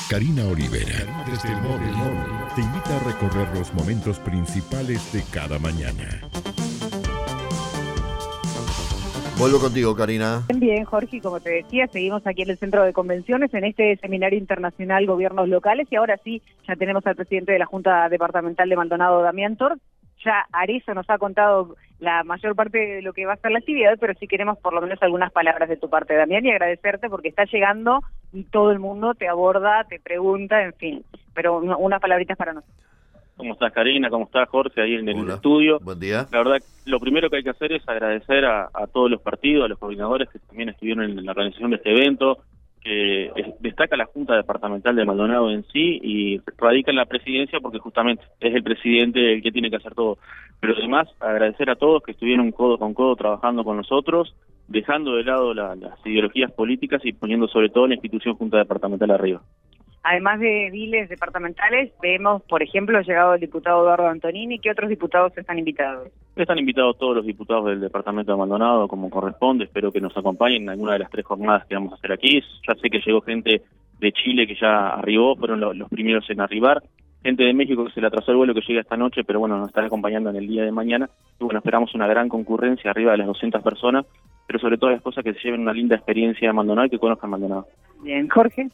Karina Olivera, desde el móvil, te invita a recorrer los momentos principales de cada mañana. Vuelvo contigo, Karina. Bien, Jorge, como te decía, seguimos aquí en el Centro de Convenciones, en este Seminario Internacional Gobiernos Locales, y ahora sí, ya tenemos al presidente de la Junta Departamental de Maldonado, Damián Tort. Ya Arezzo nos ha contado la mayor parte de lo que va a ser la actividad, pero sí queremos por lo menos algunas palabras de tu parte, Damián, y agradecerte porque está llegando y todo el mundo te aborda, te pregunta, en fin, pero unas palabritas para nosotros. ¿Cómo estás, Karina? ¿Cómo estás, Jorge, ahí en el Hola. estudio? Buen día. La verdad, lo primero que hay que hacer es agradecer a todos los partidos, a los coordinadores que también estuvieron en la organización de este evento, que destaca la Junta Departamental de Maldonado en sí y radica en la presidencia porque justamente es el presidente el que tiene que hacer todo. Pero además, agradecer a todos que estuvieron codo con codo trabajando con nosotros, dejando de lado las ideologías políticas y poniendo sobre todo la institución Junta Departamental arriba. Además de ediles departamentales, vemos, por ejemplo, ha llegado el diputado Eduardo Antonini. ¿Qué otros diputados están invitados? Están invitados todos los diputados del departamento de Maldonado, como corresponde. Espero que nos acompañen en alguna de las 3 jornadas que vamos a hacer aquí. Ya sé que llegó gente de Chile que ya arribó, fueron los primeros en arribar. Gente de México que se le atrasó el vuelo que llega esta noche, pero bueno, nos están acompañando en el día de mañana. Y bueno, esperamos una gran concurrencia, arriba de las 200 personas, pero sobre todo las cosas que se lleven una linda experiencia de Maldonado y que conozcan Maldonado. Bien, Jorge.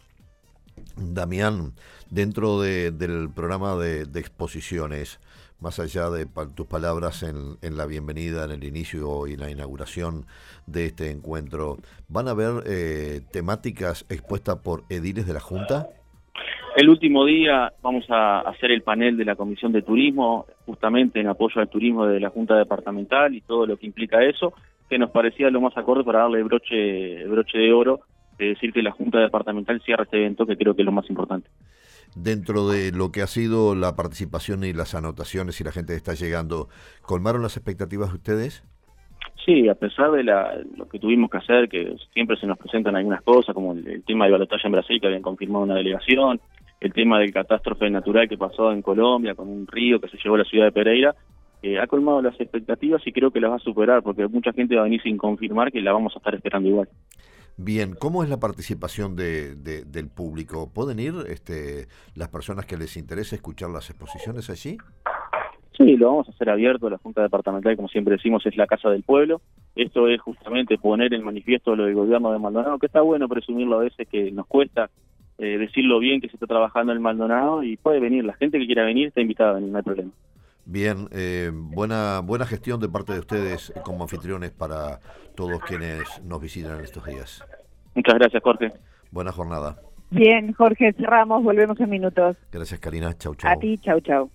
Damián, dentro del programa de exposiciones, más allá de tus palabras en la bienvenida, en el inicio y la inauguración de este encuentro, ¿van a haber temáticas expuestas por ediles de la Junta? El último día vamos a hacer el panel de la Comisión de Turismo, justamente en apoyo al turismo de la Junta Departamental y todo lo que implica eso, que nos parecía lo más acorde para darle broche de oro, de decir que la Junta Departamental cierra este evento, que creo que es lo más importante. Dentro de lo que ha sido la participación y las anotaciones y la gente que está llegando, ¿colmaron las expectativas de ustedes? Sí, a pesar de lo que tuvimos que hacer, que siempre se nos presentan algunas cosas, como el tema del balotaje en Brasil, que habían confirmado una delegación, el tema del catástrofe natural que pasó en Colombia, con un río que se llevó a la ciudad de Pereira, ha colmado las expectativas y creo que las va a superar, porque mucha gente va a venir sin confirmar que la vamos a estar esperando igual. Bien, ¿cómo es la participación del público? ¿Pueden ir las personas que les interese escuchar las exposiciones allí? Sí, lo vamos a hacer abierto. La Junta Departamental, como siempre decimos, es la casa del pueblo. Esto es justamente poner en manifiesto lo del gobierno de Maldonado, que está bueno presumirlo a veces, que nos cuesta decirlo bien que se está trabajando en Maldonado, y puede venir. La gente que quiera venir está invitada a venir, no hay problema. Bien, buena gestión de parte de ustedes como anfitriones para todos quienes nos visitan en estos días. Muchas gracias, Jorge. Buena jornada. Bien, Jorge, cerramos, volvemos en minutos. Gracias, Karina. Chau, chau. A ti, chau, chau.